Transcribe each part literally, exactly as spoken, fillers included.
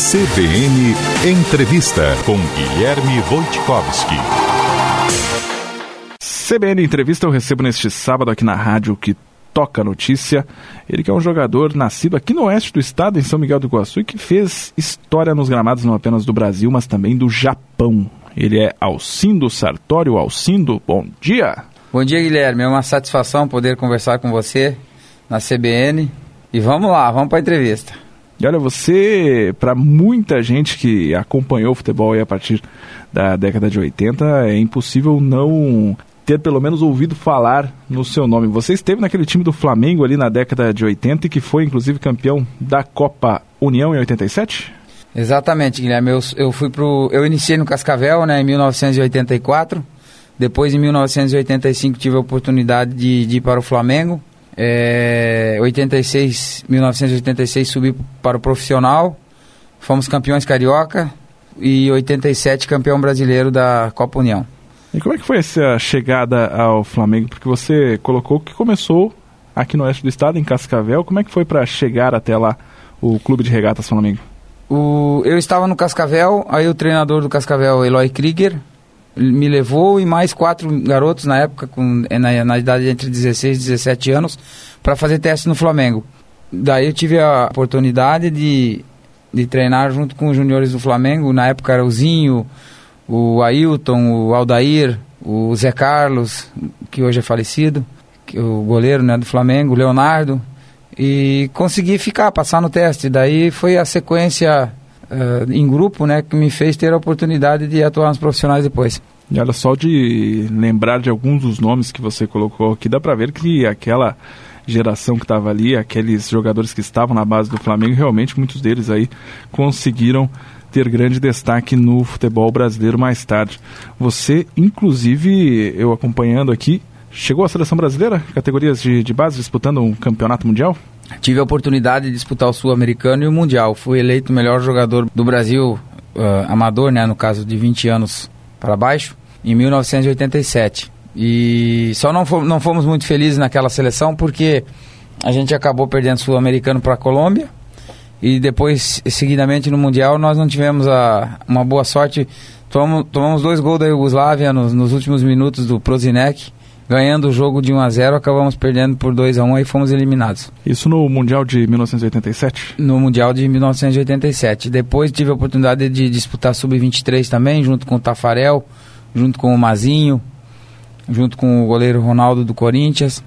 C B N Entrevista com Guilherme Wojtkowski. C B N Entrevista eu recebo neste sábado aqui na rádio que toca a notícia. Ele que é um jogador nascido aqui no oeste do estado, em São Miguel do Iguaçu, e que fez história nos gramados não apenas do Brasil, mas também do Japão. Ele é Alcindo Sartório. Alcindo, bom dia. Bom dia, Guilherme. É uma satisfação poder conversar com você na C B N. E vamos lá, vamos para a entrevista. E olha, você, para muita gente que acompanhou o futebol aí a partir da década de oitenta, é impossível não ter pelo menos ouvido falar no seu nome. Você esteve naquele time do Flamengo ali na década de oitenta e que foi inclusive campeão da Copa União em oitenta e sete? Exatamente, Guilherme. Eu, eu, fui pro, eu iniciei no Cascavel, né, em mil novecentos e oitenta e quatro. Depois, em mil novecentos e oitenta e cinco, tive a oportunidade de, de ir para o Flamengo. É, oitenta e seis, mil novecentos e oitenta e seis subi para o profissional, fomos campeões carioca e oitenta e sete campeão brasileiro da Copa União. E como é que foi essa chegada ao Flamengo? Porque você colocou que começou aqui no oeste do estado, em Cascavel. Como é que foi para chegar até lá o Clube de Regatas Flamengo? O, eu estava no Cascavel, aí o treinador do Cascavel, Eloy Krieger, me levou e mais quatro garotos na época, com, na, na idade entre dezesseis e dezessete anos, para fazer teste no Flamengo. Daí eu tive a oportunidade de, de treinar junto com os juniores do Flamengo. Na época era o Zinho, o Ailton, o Aldair, o Zé Carlos, que hoje é falecido, que, o goleiro, né, do Flamengo, o Leonardo, e consegui ficar, passar no teste. Daí foi a sequência Uh, em grupo, né, que me fez ter a oportunidade de atuar nos profissionais depois. E olha, só de lembrar de alguns dos nomes que você colocou aqui, dá pra ver que aquela geração que estava ali, aqueles jogadores que estavam na base do Flamengo, realmente muitos deles aí conseguiram ter grande destaque no futebol brasileiro mais tarde. Você, inclusive, eu acompanhando aqui, chegou à seleção brasileira, categorias de, de base, disputando um campeonato mundial? Tive a oportunidade de disputar o Sul-Americano e o Mundial. Fui eleito o melhor jogador do Brasil, uh, amador, né, no caso de vinte anos para baixo, em mil novecentos e oitenta e sete. E só não fomos, não fomos muito felizes naquela seleção porque a gente acabou perdendo o Sul-Americano para a Colômbia e depois, seguidamente, no Mundial, nós não tivemos a, uma boa sorte. Tomamos, tomamos dois gols da Iugoslávia nos, nos últimos minutos do Prozinec. Ganhando o jogo de um a zero, acabamos perdendo por dois a um e fomos eliminados. Isso no Mundial de mil novecentos e oitenta e sete? No Mundial de mil novecentos e oitenta e sete. Depois tive a oportunidade de disputar sub vinte e três também, junto com o Tafarel, junto com o Mazinho, junto com o goleiro Ronaldo do Corinthians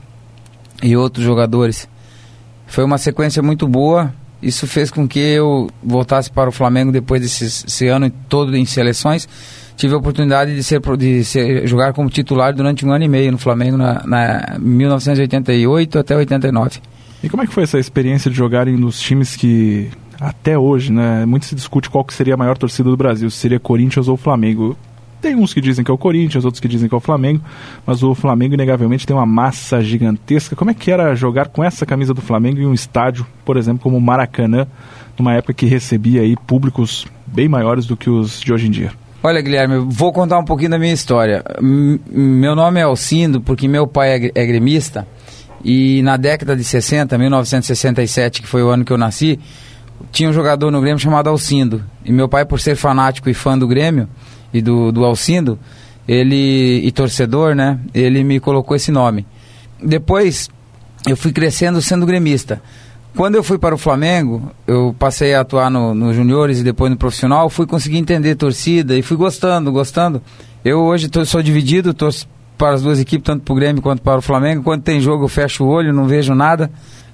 e outros jogadores. Foi uma sequência muito boa. Isso fez com que eu voltasse para o Flamengo depois desse esse ano todo em seleções. Tive a oportunidade de, ser, de ser, jogar como titular durante um ano e meio no Flamengo, na, na mil novecentos e oitenta e oito até oitenta e nove. E como é que foi essa experiência de jogarem nos times que, até hoje, né, muito se discute qual que seria a maior torcida do Brasil, se seria Corinthians ou Flamengo? Tem uns que dizem que é o Corinthians, outros que dizem que é o Flamengo, mas o Flamengo, inegavelmente, tem uma massa gigantesca. Como é que era jogar com essa camisa do Flamengo em um estádio, por exemplo, como o Maracanã, numa época que recebia aí públicos bem maiores do que os de hoje em dia? Olha, Guilherme, vou contar um pouquinho da minha história. M- meu nome é Alcindo porque meu pai é, é gremista e na década de sessenta, mil novecentos e sessenta e sete, que foi o ano que eu nasci, tinha um jogador no Grêmio chamado Alcindo. E meu pai, por ser fanático e fã do Grêmio e do, do Alcindo, ele, e torcedor, né, ele me colocou esse nome. Depois, eu fui crescendo sendo gremista. Quando eu fui para o Flamengo, eu passei a atuar no, no juniores e depois no profissional, fui conseguir entender torcida e fui gostando, gostando. Eu hoje tô, sou dividido, torço para as duas equipes, tanto para o Grêmio quanto para o Flamengo. Quando tem jogo eu fecho o olho, não vejo nada.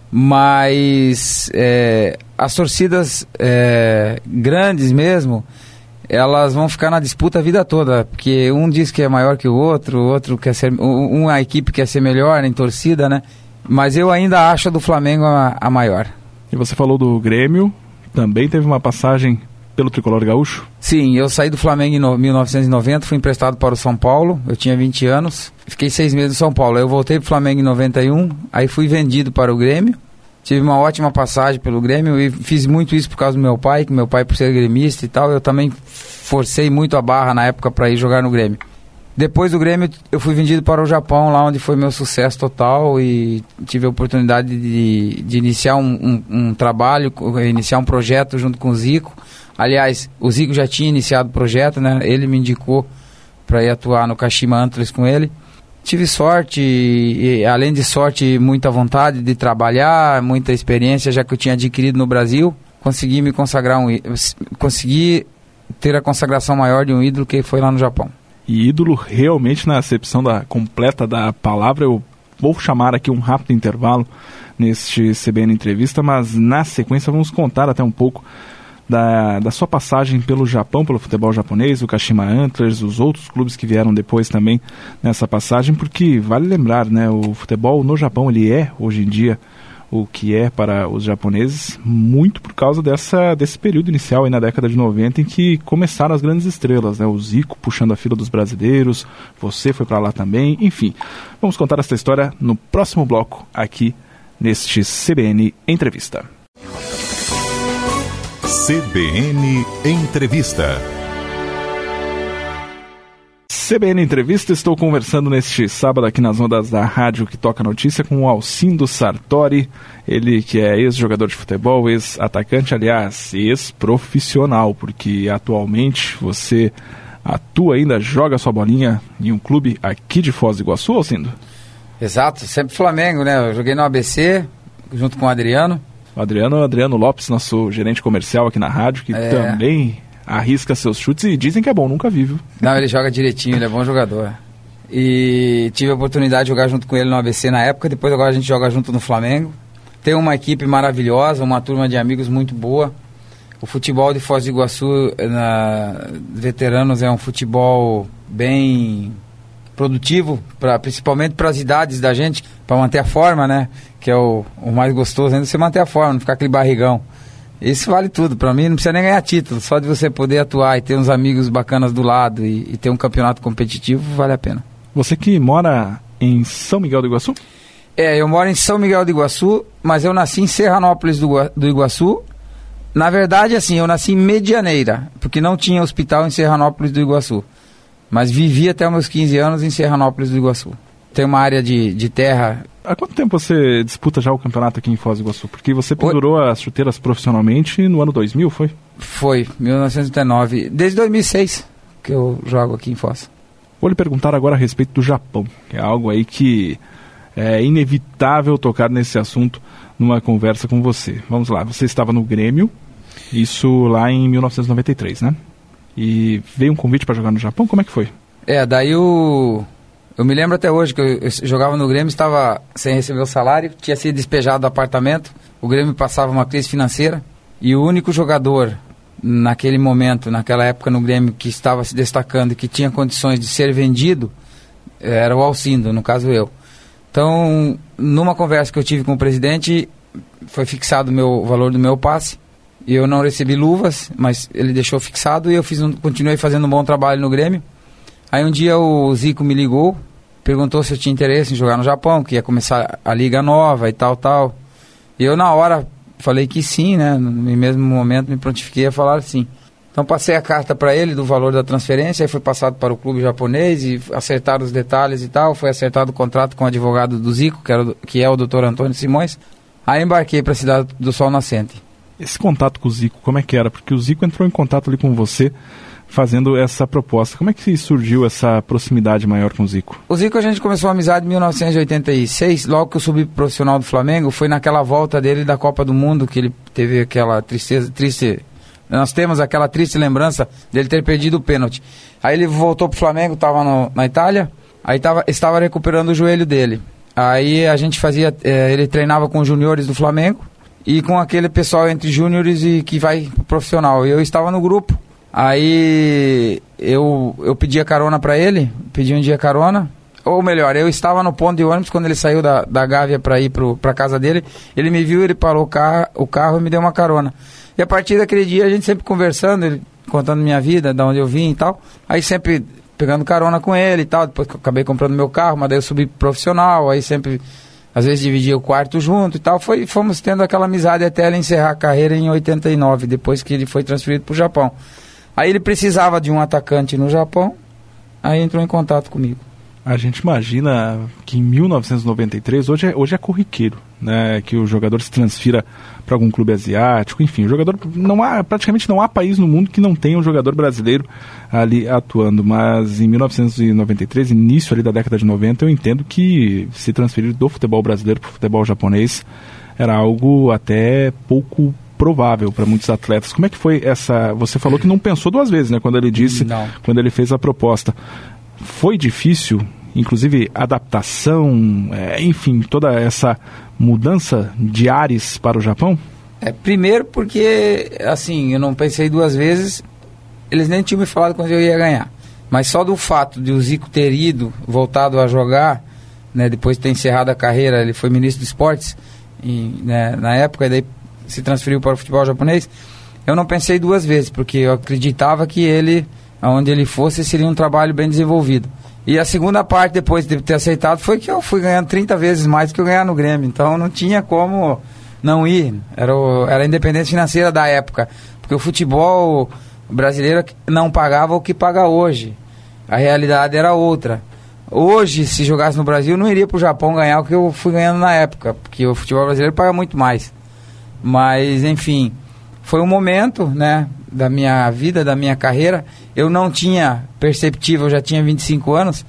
Mas é, as torcidas é, grandes mesmo, elas vão ficar na disputa a vida toda, porque um diz que é maior que o outro, o outro quer ser, uma equipe quer ser melhor em torcida, né? Mas eu ainda acho a do Flamengo a, a maior. E você falou do Grêmio, também teve uma passagem pelo Tricolor Gaúcho? Sim, eu saí do Flamengo em no, mil novecentos e noventa, fui emprestado para o São Paulo, eu tinha vinte anos, fiquei seis meses no São Paulo, aí eu voltei para o Flamengo em noventa e um, aí fui vendido para o Grêmio, tive uma ótima passagem pelo Grêmio e fiz muito isso por causa do meu pai, que meu pai por ser gremista e tal, eu também forcei muito a barra na época para ir jogar no Grêmio. Depois do Grêmio, eu fui vendido para o Japão, lá onde foi meu sucesso total, e tive a oportunidade de, de iniciar um, um, um trabalho, iniciar um projeto junto com o Zico. Aliás, o Zico já tinha iniciado o projeto, né? Ele me indicou para ir atuar no Kashima Antlers com ele. Tive sorte, e, e, além de sorte, muita vontade de trabalhar, muita experiência já que eu tinha adquirido no Brasil. Consegui me consagrar, um, consegui ter a consagração maior de um ídolo que foi lá no Japão. E ídolo realmente na acepção da, completa da palavra. Eu vou chamar aqui um rápido intervalo neste C B N Entrevista, mas na sequência vamos contar até um pouco da, da sua passagem pelo Japão, pelo futebol japonês, o Kashima Antlers, os outros clubes que vieram depois também nessa passagem, porque vale lembrar, né, o futebol no Japão ele é, hoje em dia, o que é para os japoneses, muito por causa dessa, desse período inicial aí na década de noventa em que começaram as grandes estrelas, né? O Zico puxando a fila dos brasileiros, você foi para lá também, enfim. Vamos contar essa história no próximo bloco aqui neste C B N Entrevista. C B N Entrevista. C B N Entrevista, estou conversando neste sábado aqui nas ondas da rádio que toca notícia com o Alcindo Sartori, ele que é ex-jogador de futebol, ex-atacante, aliás, ex-profissional, porque atualmente você atua ainda, joga sua bolinha em um clube aqui de Foz do Iguaçu, Alcindo? Exato, sempre Flamengo, né? Eu joguei no A B C, junto com o Adriano. O Adriano, Adriano Lopes, nosso gerente comercial aqui na rádio, que é. também arrisca seus chutes e dizem que é bom, nunca vi, viu? Não, ele joga direitinho, ele é bom jogador. E tive a oportunidade de jogar junto com ele no A B C na época, depois agora a gente joga junto no Flamengo. Tem uma equipe maravilhosa, uma turma de amigos muito boa. O futebol de Foz do Iguaçu, na veteranos, é um futebol bem produtivo, pra, principalmente para as idades da gente, para manter a forma, né? Que é o, o mais gostoso ainda, você manter a forma, não ficar aquele barrigão. Isso vale tudo, para mim não precisa nem ganhar título, só de você poder atuar e ter uns amigos bacanas do lado e, e ter um campeonato competitivo, vale a pena. Você que mora em São Miguel do Iguaçu? É, eu moro em São Miguel do Iguaçu, mas eu nasci em Serranópolis do, do Iguaçu. Na verdade, assim, eu nasci em Medianeira, porque não tinha hospital em Serranópolis do Iguaçu. Mas vivi até os meus quinze anos em Serranópolis do Iguaçu. Tem uma área de, de terra. Há quanto tempo você disputa já o campeonato aqui em Foz do Iguaçu? Porque você pendurou o... as chuteiras profissionalmente no ano dois mil, foi? Foi, mil novecentos e oitenta e nove. Desde dois mil e seis que eu jogo aqui em Foz. Vou lhe perguntar agora a respeito do Japão, que é algo aí que é inevitável tocar nesse assunto numa conversa com você. Vamos lá, você estava no Grêmio, isso lá em mil novecentos e noventa e três, né? E veio um convite para jogar no Japão, como é que foi? É, daí o... Eu me lembro até hoje que eu, eu jogava no Grêmio, estava sem receber o salário, tinha sido despejado do apartamento, o Grêmio passava uma crise financeira, e o único jogador naquele momento, naquela época no Grêmio, que estava se destacando e que tinha condições de ser vendido, era o Alcindo, no caso eu. Então, numa conversa que eu tive com o presidente, foi fixado o, meu, o valor do meu passe, e eu não recebi luvas, mas ele deixou fixado e eu fiz um, continuei fazendo um bom trabalho no Grêmio. Aí um dia o Zico me ligou, perguntou se eu tinha interesse em jogar no Japão, que ia começar a liga nova e tal, tal. E eu na hora falei que sim, né? No mesmo momento me prontifiquei a falar sim. Então passei a carta para ele do valor da transferência, aí foi passado para o clube japonês e acertaram os detalhes e tal. Foi acertado o contrato com o advogado do Zico, que, era o, que é o doutor Antônio Simões. Aí embarquei para a Cidade do Sol Nascente. Esse contato com o Zico, como é que era? Porque o Zico entrou em contato ali com você fazendo essa proposta. Como é que surgiu essa proximidade maior com o Zico? O Zico a gente começou a amizade em mil novecentos e oitenta e seis, logo que eu subi profissional do Flamengo, foi naquela volta dele da Copa do Mundo, que ele teve aquela tristeza, triste, nós temos aquela triste lembrança dele ter perdido o pênalti. Aí ele voltou pro Flamengo, estava na Itália, aí tava, estava recuperando o joelho dele. Aí a gente fazia, eh, ele treinava com os juniores do Flamengo e com aquele pessoal entre júniores e que vai pro profissional. E eu estava no grupo. Aí eu, eu pedi a carona para ele, pedi um dia carona, ou melhor, eu estava no ponto de ônibus quando ele saiu da, da Gávea para ir para a casa dele, ele me viu, ele parou o carro, o carro e me deu uma carona. E a partir daquele dia a gente sempre conversando, ele contando minha vida, de onde eu vim e tal, aí sempre pegando carona com ele e tal, depois que eu acabei comprando meu carro, mas daí eu subi profissional, aí sempre, às vezes dividia o quarto junto e tal, foi, fomos tendo aquela amizade até ele encerrar a carreira em oitenta e nove, depois que ele foi transferido para o Japão. Aí ele precisava de um atacante no Japão aí entrou em contato comigo. A gente imagina que em mil novecentos e noventa e três, hoje é, hoje é corriqueiro, né, que o jogador se transfira para algum clube asiático, enfim, o jogador, não há, praticamente não há país no mundo que não tenha um jogador brasileiro ali atuando, mas em mil novecentos e noventa e três, início ali da década de noventa, eu entendo que se transferir do futebol brasileiro para o futebol japonês era algo até pouco provável para muitos atletas. Como é que foi essa... Você falou que não pensou duas vezes, né, quando ele disse, não. quando ele fez a proposta. Foi difícil, inclusive adaptação, é, enfim, toda essa mudança de ares para o Japão? É, primeiro porque, assim, eu não pensei duas vezes, eles nem tinham me falado quando eu ia ganhar. Mas só do fato de o Zico ter ido, voltado a jogar, né, depois de ter encerrado a carreira, ele foi ministro de esportes, e, né, na época, e daí se transferiu para o futebol japonês, eu não pensei duas vezes, porque eu acreditava que ele... aonde ele fosse, seria um trabalho bem desenvolvido. E a segunda parte, depois de ter aceitado, foi que eu fui ganhando trinta vezes mais do que eu ganhar no Grêmio. Então não tinha como não ir. Era, o, era a independência financeira da época. Porque o futebol brasileiro não pagava o que paga hoje. A realidade era outra. Hoje, se jogasse no Brasil, não iria para o Japão ganhar o que eu fui ganhando na época. Porque o futebol brasileiro paga muito mais. Mas, enfim, foi um momento, né, da minha vida, da minha carreira. Eu não tinha perceptível, eu já tinha vinte e cinco anos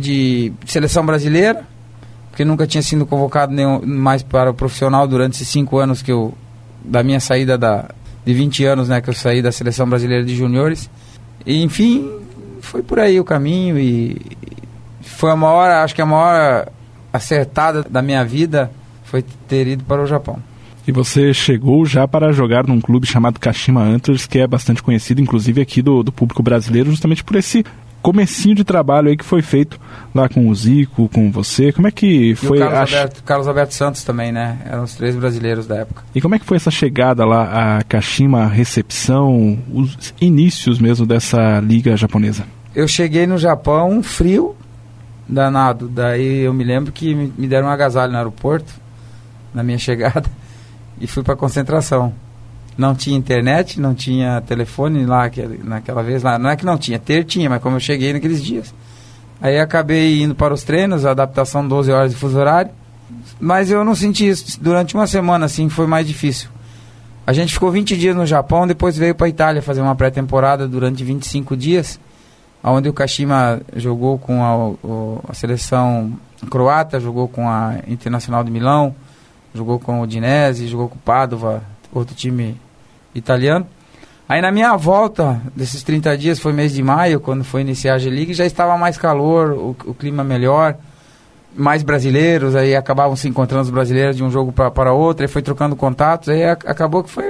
de seleção brasileira, porque nunca tinha sido convocado nenhum, mais para o profissional durante esses cinco anos que eu, da minha saída da, de vinte anos, né, que eu saí da seleção brasileira de juniores. E, enfim, foi por aí o caminho e foi a maior, acho que a maior acertada da minha vida foi ter ido para o Japão. E você chegou já para jogar num clube chamado Kashima Antlers, que é bastante conhecido, inclusive aqui do, do público brasileiro, justamente por esse comecinho de trabalho aí que foi feito lá com o Zico, com você. Como é que foi? E o Carlos, a... Alberto, Carlos Alberto Santos também, né? Eram os três brasileiros da época. E como é que foi essa chegada lá a Kashima, a recepção, os inícios mesmo dessa liga japonesa? Eu cheguei no Japão frio, danado. Daí eu me lembro que me deram um agasalho no aeroporto, na minha chegada. E fui para concentração. Não tinha internet, não tinha telefone lá, que, naquela vez lá. Não é que não tinha, ter tinha, mas como eu cheguei naqueles dias. Aí acabei indo para os treinos, a adaptação doze horas de fuso horário. Mas eu não senti isso. Durante uma semana, assim, foi mais difícil. A gente ficou vinte dias no Japão, depois veio para a Itália fazer uma pré-temporada durante vinte e cinco dias, onde o Kashima jogou com a, o, a seleção croata, jogou com a Internacional de Milão, jogou com o Udinese, jogou com o Padova, outro time italiano. Aí na minha volta desses trinta dias, foi mês de maio, quando foi iniciar a G-League, já estava mais calor, o, o clima melhor, mais brasileiros, aí acabavam se encontrando os brasileiros de um jogo pra, para outro, aí foi trocando contatos, aí a, acabou que foi...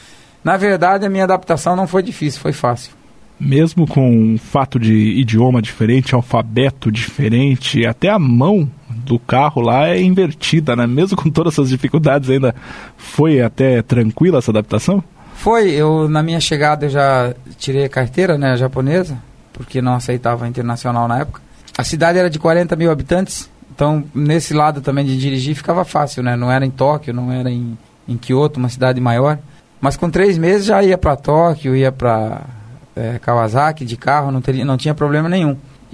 Na verdade, a minha adaptação não foi difícil, foi fácil. Mesmo com um fato de idioma diferente, alfabeto diferente, até a mão do carro lá é invertida, né? Mesmo com todas essas dificuldades, ainda foi até tranquila essa adaptação? Foi, eu na minha chegada eu já tirei a carteira, né, japonesa, porque não aceitava a internacional na época. A cidade era de quarenta mil habitantes, então nesse lado também de dirigir ficava fácil, né? Não era em Tóquio, não era em, em Kyoto, uma cidade maior. Mas com três meses já ia para Tóquio, ia para é, Kawasaki de carro, não, teria, não tinha problema nenhum.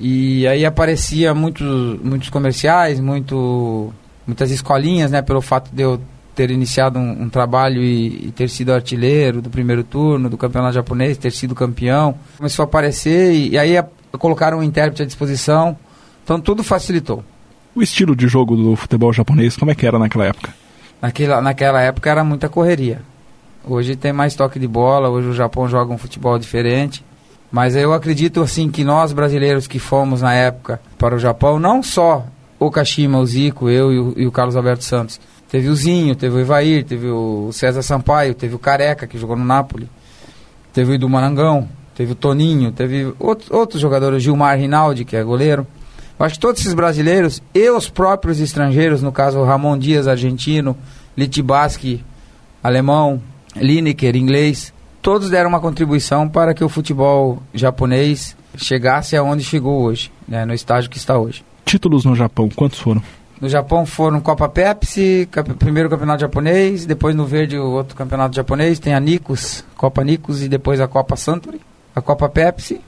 E aí aparecia muitos, muitos comerciais, muito, muitas escolinhas, né? Pelo fato de eu ter iniciado um, um trabalho e, e ter sido artilheiro do primeiro turno, do campeonato japonês, ter sido campeão. Começou a aparecer e, e aí a, colocaram um intérprete à disposição. Então tudo facilitou. O estilo de jogo do futebol japonês, como é que era naquela época? Naquela, naquela época era muita correria. Hoje tem mais toque de bola, hoje o Japão joga um futebol diferente. Mas eu acredito assim que nós brasileiros que fomos na época para o Japão, não só o Kashima, o Zico, eu e o, e o Carlos Alberto Santos. Teve o Zinho, teve o Ivair, teve o César Sampaio, teve o Careca, que jogou no Napoli. Teve o Edu Marangão, teve o Toninho, teve outros, outros jogadores, Gilmar Rinaldi, que é goleiro. Eu acho que todos esses brasileiros e os próprios estrangeiros, no caso o Ramon Dias, argentino, Litibaski, alemão, Lineker, inglês, todos deram uma contribuição para que o futebol japonês chegasse aonde chegou hoje, né, no estágio que está hoje. Títulos no Japão, quantos foram? No Japão foram Copa Pepsi, cap- primeiro campeonato japonês, depois no verde o outro campeonato japonês, tem a Nikos, Copa Nikos e depois a Copa Suntory. A Copa Pepsi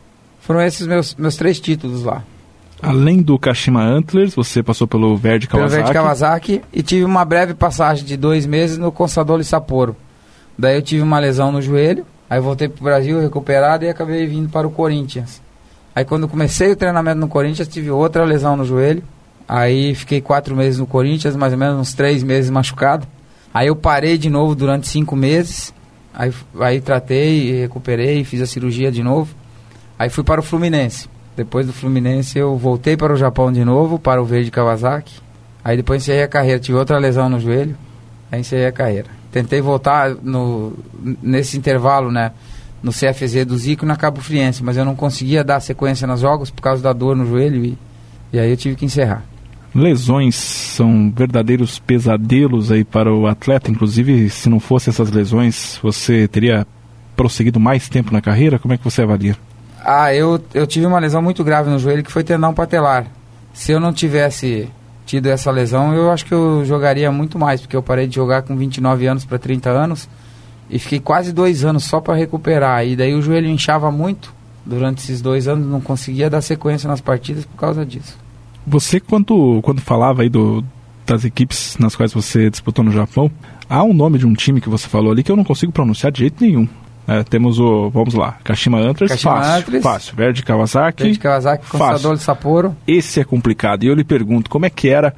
Foram esses meus, meus três títulos lá. Além do Kashima Antlers, você passou pelo Verde Kawasaki. Pelo Verde Kawasaki e tive uma breve passagem de dois meses no Consadole Sapporo. Daí eu tive uma lesão no joelho, aí voltei pro Brasil recuperado e acabei vindo para o Corinthians. Aí quando eu comecei o treinamento no Corinthians, tive outra lesão no joelho. Aí fiquei quatro meses no Corinthians, mais ou menos uns três meses machucado. Aí eu parei de novo durante cinco meses. Aí, aí tratei, recuperei, fiz a cirurgia de novo. Aí fui para o Fluminense. Depois do Fluminense eu voltei para o Japão de novo, para o Verde Kawasaki. Aí depois encerrei a carreira, tive outra lesão no joelho, aí encerrei a carreira. Tentei voltar no, nesse intervalo, né, no C F Z do Zico e na Cabo Friense, mas eu não conseguia dar sequência nos jogos por causa da dor no joelho e, e aí eu tive que encerrar. Lesões são verdadeiros pesadelos aí para o atleta, inclusive se não fosse essas lesões, você teria prosseguido mais tempo na carreira? Como é que você avalia? Ah, eu, eu tive uma lesão muito grave no joelho que foi tendão patelar. Se eu não tivesse tido essa lesão, eu acho que eu jogaria muito mais, porque eu parei de jogar com vinte e nove anos para trinta anos e fiquei quase dois anos só para recuperar. E daí o joelho inchava muito durante esses dois anos, não conseguia dar sequência nas partidas por causa disso. Você, quando, quando falava aí do, das equipes nas quais você disputou no Japão, há um nome de um time que você falou ali que eu não consigo pronunciar de jeito nenhum. É, temos o, vamos lá, Kashima Antlers, Kashima fácil, Antlers, fácil, Verde Kawasaki, Verde Kawasaki, Consadole Sapporo. Esse é complicado, e eu lhe pergunto, como é que era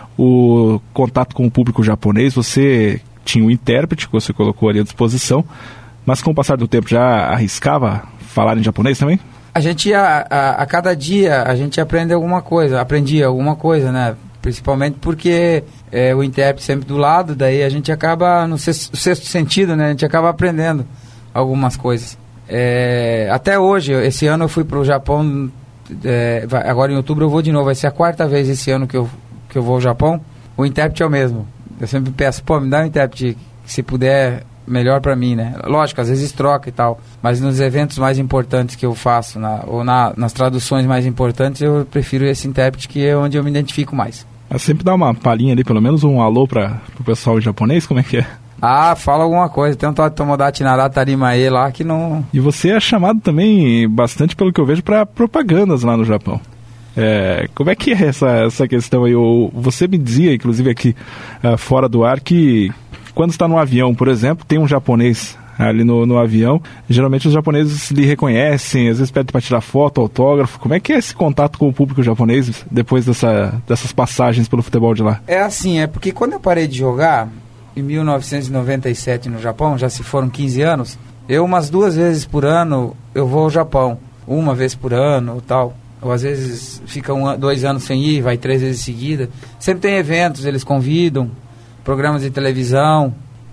o contato com o público japonês? Você tinha um intérprete que você colocou ali à disposição, mas com o passar do tempo já arriscava falar em japonês também? A gente ia, a, a cada dia, a gente aprende alguma coisa, aprendia alguma coisa, né? Principalmente porque é, o intérprete sempre do lado, daí a gente acaba, no sexto, sexto sentido, né? A gente acaba aprendendo algumas coisas. É, até hoje, esse ano eu fui para o Japão, é, vai, agora em outubro eu vou de novo, vai ser a quarta vez esse ano que eu, que eu vou ao Japão. O intérprete é o mesmo. Eu sempre peço, pô, me dá um intérprete, se puder, melhor para mim, né? Lógico, às vezes troca e tal, mas nos eventos mais importantes que eu faço, na, ou na, nas traduções mais importantes, eu prefiro esse intérprete, que é onde eu me identifico mais. Mas sempre dá uma palhinha ali, pelo menos um alô para o pessoal em japonês, como é que é? Ah, fala alguma coisa. Tem um tal de Tomodachi Narata Arimae lá que não... E você é chamado também bastante, pelo que eu vejo, para propagandas lá no Japão. É, como é que é essa, essa questão aí? Eu, você me dizia, inclusive aqui uh, fora do ar, que quando está no avião, por exemplo, tem um japonês ali no, no avião. Geralmente os japoneses lhe reconhecem, às vezes pedem para tirar foto, autógrafo. Como é que é esse contato com o público japonês depois dessa, dessas passagens pelo futebol de lá? É assim, é porque quando eu parei de jogar... Em mil novecentos e noventa e sete no Japão, já se foram quinze anos, eu umas duas vezes por ano eu vou ao Japão, uma vez por ano tal, ou às vezes fica um, dois anos sem ir, vai três vezes seguida. Sempre tem eventos, eles convidam, programas de televisão,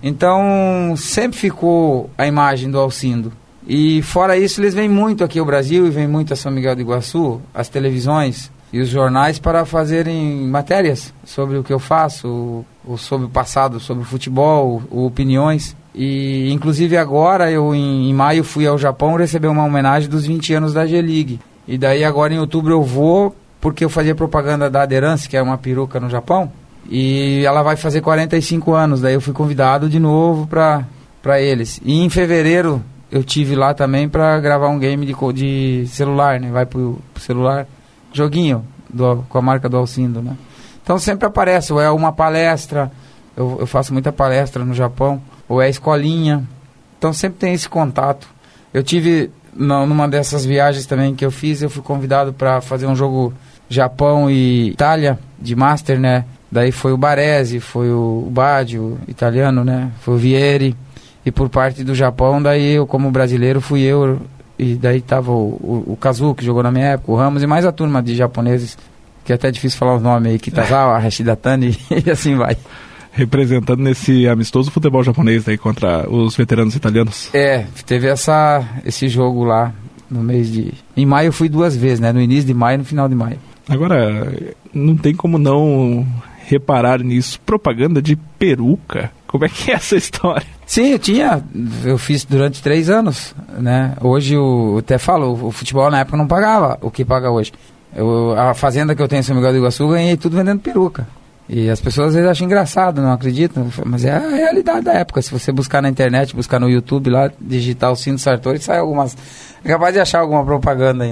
então sempre ficou a imagem do Alcindo. E fora isso, eles vêm muito aqui ao Brasil e vêm muito a São Miguel do Iguaçu, as televisões e os jornais, para fazerem matérias sobre o que eu faço, ou sobre o passado, sobre o futebol, ou opiniões. E inclusive agora, eu em, em maio fui ao Japão receber uma homenagem dos vinte anos da G-League. E daí agora em outubro eu vou, porque eu fazia propaganda da Aderance, que é uma peruca no Japão, e ela vai fazer quarenta e cinco anos, daí eu fui convidado de novo para para eles. E em fevereiro eu tive lá também para gravar um game de, de celular, né? Vai pro, pro celular. Joguinho do, com a marca do Alcindo, né? Então sempre aparece, ou é uma palestra, eu, eu faço muita palestra no Japão, ou é escolinha, então sempre tem esse contato. Eu tive, no, numa dessas viagens também que eu fiz, eu fui convidado para fazer um jogo Japão e Itália, de Master, né? Daí foi o Baresi, foi o, o Baggio, italiano, né? Foi o Vieri, e por parte do Japão, daí eu como brasileiro fui eu... E daí tava o, o, o Kazu, que jogou na minha época, o Ramos, e mais a turma de japoneses, que é até difícil falar os nomes aí, Kitazawa, Hashidatani, e assim vai. Representando nesse amistoso futebol japonês aí contra os veteranos italianos. É, teve essa, esse jogo lá no mês de... Em maio eu fui duas vezes, né? No início de maio e no final de maio. Agora, não tem como não reparar nisso. Propaganda de peruca. Como é que é essa história? Sim, eu tinha, eu fiz durante três anos, né? Hoje, eu até falo, o futebol na época não pagava o que paga hoje. Eu, a fazenda que eu tenho em São Miguel do Iguaçu, ganhei tudo vendendo peruca. E as pessoas às vezes acham engraçado, não acreditam, mas é a realidade da época. Se você buscar na internet, buscar no YouTube lá, digitar o Alcindo Sartori, sai algumas... É capaz de achar alguma propaganda ainda.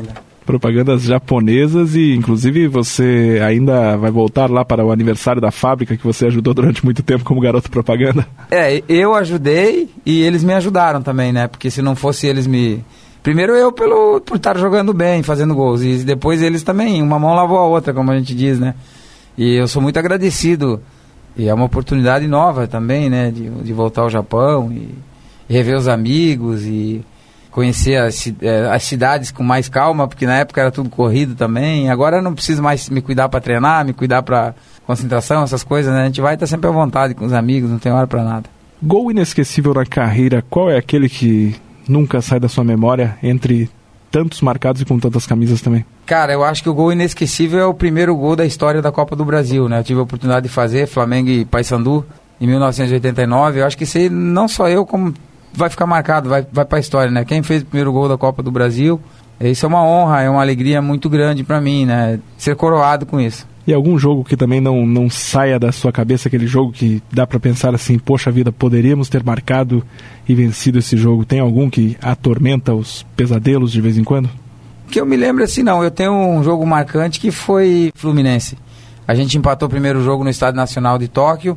Propagandas japonesas e, inclusive, você ainda vai voltar lá para o aniversário da fábrica que você ajudou durante muito tempo como garoto propaganda? É, eu ajudei e eles me ajudaram também, né? Porque se não fosse eles me... Primeiro eu pelo, por estar jogando bem, fazendo gols, e depois eles também, uma mão lavou a outra, como a gente diz, né? E eu sou muito agradecido, e é uma oportunidade nova também, né? De, de voltar ao Japão e, e rever os amigos e conhecer as, as cidades com mais calma, porque na época era tudo corrido também. Agora eu não preciso mais me cuidar para treinar, me cuidar para concentração, essas coisas, né? A gente vai estar sempre à vontade com os amigos, não tem hora para nada. Gol inesquecível na carreira, qual é aquele que nunca sai da sua memória, entre tantos marcados e com tantas camisas também? Cara, eu acho que o gol inesquecível é o primeiro gol da história da Copa do Brasil, né? Eu tive a oportunidade de fazer Flamengo e Paysandu em mil novecentos e oitenta e nove. Eu acho que isso aí, não só eu, como vai ficar marcado, vai, vai pra história, né? Quem fez o primeiro gol da Copa do Brasil, isso é uma honra, é uma alegria muito grande pra mim, né? Ser coroado com isso. E algum jogo que também não, não saia da sua cabeça, aquele jogo que dá pra pensar assim, poxa vida, poderíamos ter marcado e vencido esse jogo? Tem algum que atormenta os pesadelos de vez em quando? Que eu me lembro assim, não. Eu tenho um jogo marcante que foi Fluminense. A gente empatou o primeiro jogo no Estádio Nacional de Tóquio,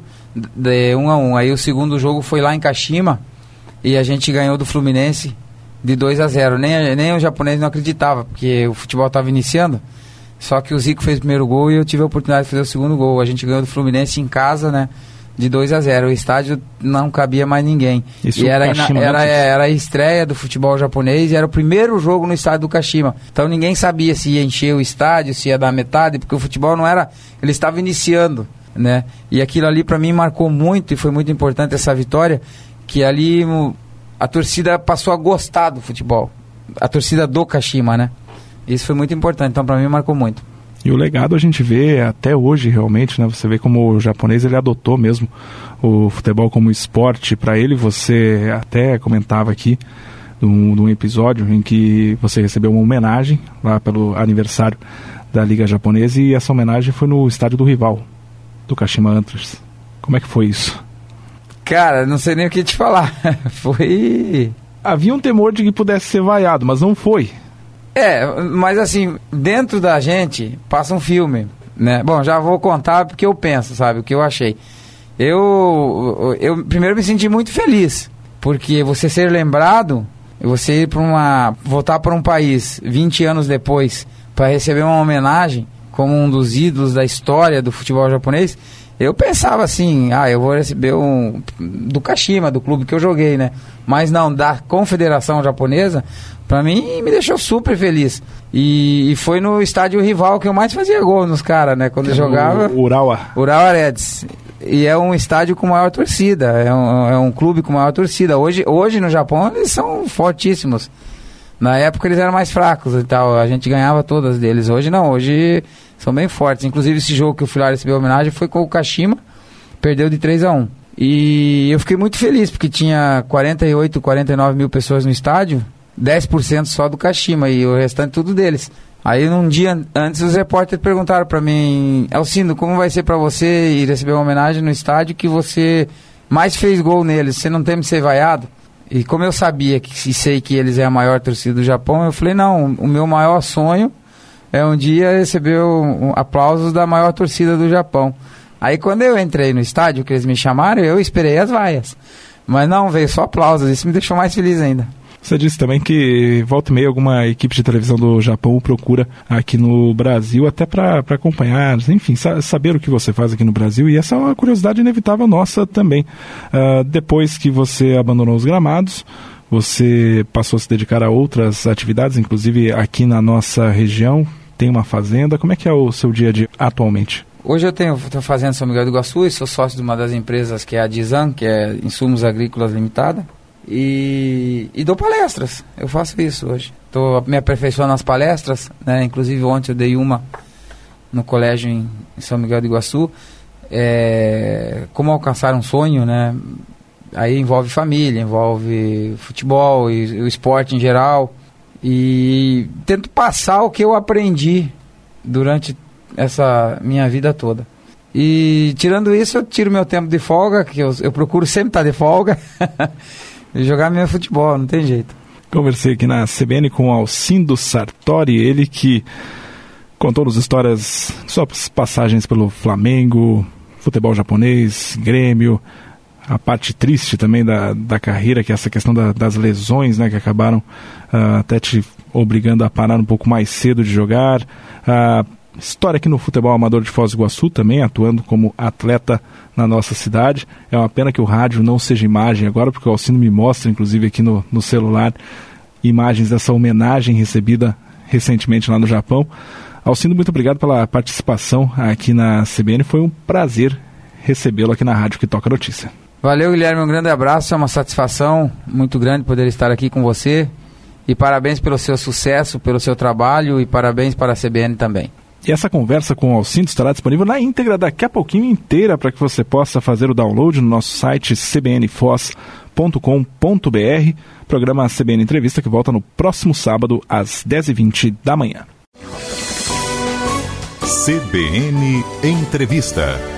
de um a um. Aí o segundo jogo foi lá em Kashima, e a gente ganhou do Fluminense de dois a zero. Nem, nem o japonês não acreditava, porque o futebol estava iniciando. Só que o Zico fez o primeiro gol e eu tive a oportunidade de fazer o segundo gol. A gente ganhou do Fluminense em casa, né? De dois a zero. O estádio não cabia mais ninguém. Isso, e era, Kashima, era, era a estreia do futebol japonês e era o primeiro jogo no estádio do Kashima. Então ninguém sabia se ia encher o estádio, se ia dar metade, porque o futebol não era... Ele estava iniciando, né? E aquilo ali para mim marcou muito e foi muito importante essa vitória, que ali a torcida passou a gostar do futebol. A torcida do Kashima, né? Isso foi muito importante, então para mim marcou muito. E o legado a gente vê até hoje realmente, né? Você vê como o japonês ele adotou mesmo o futebol como esporte. Para ele, você até comentava aqui de um, de um episódio em que você recebeu uma homenagem lá pelo aniversário da Liga Japonesa, e essa homenagem foi no estádio do rival, do Kashima Antlers. Como é que foi isso? Cara, não sei nem o que te falar. Foi... Havia um temor de que pudesse ser vaiado, mas não foi. É, mas assim, dentro da gente passa um filme, né? Bom, já vou contar porque eu penso, sabe, o que eu achei. Eu, eu primeiro me senti muito feliz, porque você ser lembrado, você ir para uma, voltar para um país vinte anos depois para receber uma homenagem como um dos ídolos da história do futebol japonês, eu pensava assim, ah, eu vou receber um do Kashima, do clube que eu joguei, né? Mas não, da Confederação Japonesa, pra mim me deixou super feliz. E, e foi no estádio rival que eu mais fazia gol nos caras, né? Quando eu jogava... O Urawa. Urawa Reds. E é um estádio com maior torcida, é um, é um clube com maior torcida. Hoje, hoje no Japão eles são fortíssimos. Na época eles eram mais fracos e tal, a gente ganhava todas deles. Hoje não, hoje são bem fortes. Inclusive esse jogo que eu fui lá receber homenagem foi com o Kashima, perdeu de três a um. E eu fiquei muito feliz, porque tinha quarenta e oito, quarenta e nove mil pessoas no estádio, dez por cento só do Kashima e o restante tudo deles. Aí num dia antes os repórteres perguntaram pra mim, Alcindo, como vai ser pra você ir receber uma homenagem no estádio que você mais fez gol neles, você não teme ser vaiado? E como eu sabia que, e sei que eles é a maior torcida do Japão, eu falei, não, o meu maior sonho é um dia receber um, um, aplausos da maior torcida do Japão. Aí quando eu entrei no estádio, que eles me chamaram, eu esperei as vaias. Mas não, veio só aplausos, isso me deixou mais feliz ainda. Você disse também que volta e meia alguma equipe de televisão do Japão procura aqui no Brasil até para acompanhar, enfim, sa saber o que você faz aqui no Brasil, e essa é uma curiosidade inevitável nossa também. Uh, depois que você abandonou os gramados, você passou a se dedicar a outras atividades, inclusive aqui na nossa região, tem uma fazenda. Como é que é o seu dia a dia atualmente? Hoje eu tenho a fazenda São Miguel do Iguaçu e sou sócio de uma das empresas que é a Dizan, que é Insumos Agrícolas Limitada. E, e dou palestras, eu faço isso hoje. Estou me aperfeiçoando nas palestras, né? Inclusive ontem eu dei uma no colégio em, em São Miguel do Iguaçu. É, como alcançar um sonho, né? Aí envolve família, envolve futebol e o esporte em geral. E tento passar o que eu aprendi durante essa minha vida toda. E tirando isso, eu tiro meu tempo de folga, que eu, eu procuro sempre estar de folga. E jogar meu futebol, não tem jeito. Conversei aqui na C B N com Alcindo Sartori, ele que contou-nos histórias, suas passagens pelo Flamengo, futebol japonês, Grêmio, a parte triste também da, da carreira, que é essa questão da, das lesões, né, que acabaram uh, até te obrigando a parar um pouco mais cedo de jogar. Uh, história aqui no futebol amador de Foz do Iguaçu também, atuando como atleta na nossa cidade. É uma pena que o rádio não seja imagem agora, porque o Alcindo me mostra, inclusive aqui no, no celular, imagens dessa homenagem recebida recentemente lá no Japão. Alcindo, muito obrigado pela participação aqui na C B N. Foi um prazer recebê-lo aqui na Rádio que Toca Notícia. Valeu, Guilherme, um grande abraço, é uma satisfação muito grande poder estar aqui com você, e parabéns pelo seu sucesso, pelo seu trabalho, e parabéns para a C B N também. E essa conversa com o Alcindo estará disponível na íntegra daqui a pouquinho inteira, para que você possa fazer o download no nosso site c b n foz ponto com ponto b r, programa C B N Entrevista, que volta no próximo sábado às dez e vinte da manhã. C B N Entrevista.